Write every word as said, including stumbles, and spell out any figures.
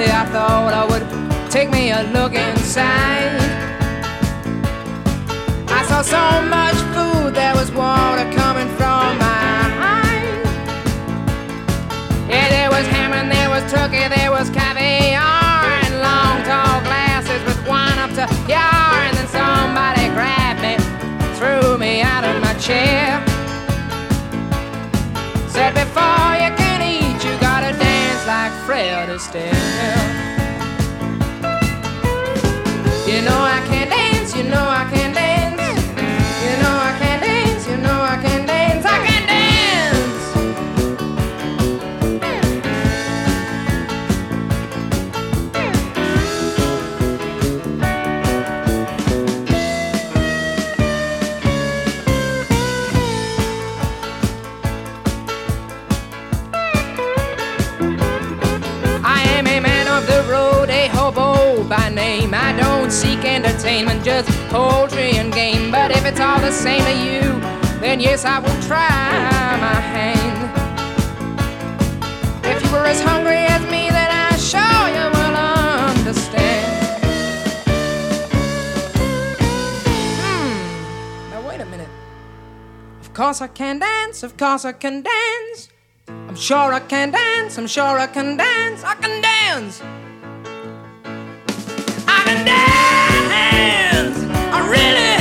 Naturally, I thought I would take me a look inside. I saw so much food, there was water coming from my eyes. Yeah, there was ham and there was turkey, there was caviar, and long tall glasses with wine up to yar. And then somebody grabbed me, threw me out of my chair, said before you can eat you gotta dance like Fred Astaire. You know I can dance, you know I can dance, you know I can dance, you know I can dance, I can dance. I am a man of the road, a hobo by name. I don't seek entertainment, just poultry and game. But if it's all the same to you, then yes, I will try my hand. If you were as hungry as me, then I'm sure you will understand. Hmm, now wait a minute. Of course I can dance, of course I can dance. I'm sure I can dance, I'm sure I can dance, I can dance. I can dance, I really